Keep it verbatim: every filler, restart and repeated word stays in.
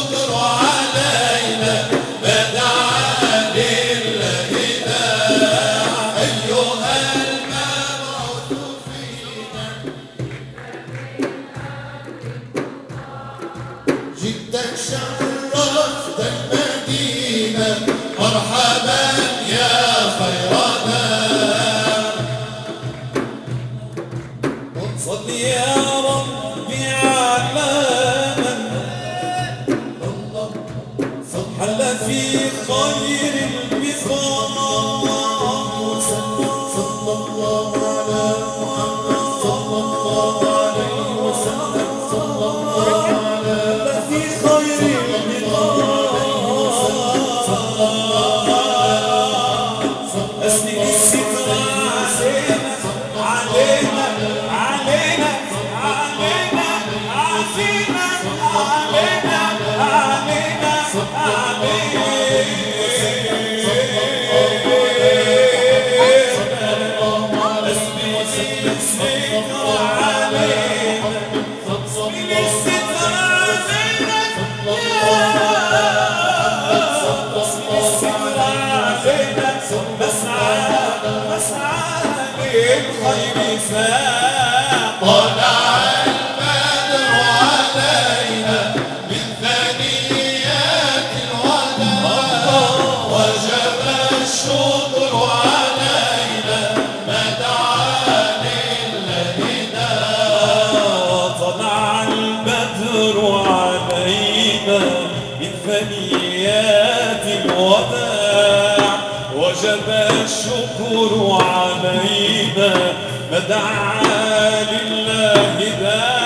الشكر علينا بدعا لله داع أيها المبعوث فينا جئت شرفت المدينة مرحبا يا خير داع صل يا ربي على من حل في خير البقاع صلى الله على محمد صلى الله عليه وسلم صلى الله على في خير البقاع صلى الله أسند الستر علينا علينا علينا علينا علينا علينا الخير ساق طلع البدر علينا من ثنيات الوداع وجب الشكر علينا ما دعا لله داع طلع البدر علينا من ثنيات الوداع وجب الشكر علينا ما دعا لله داع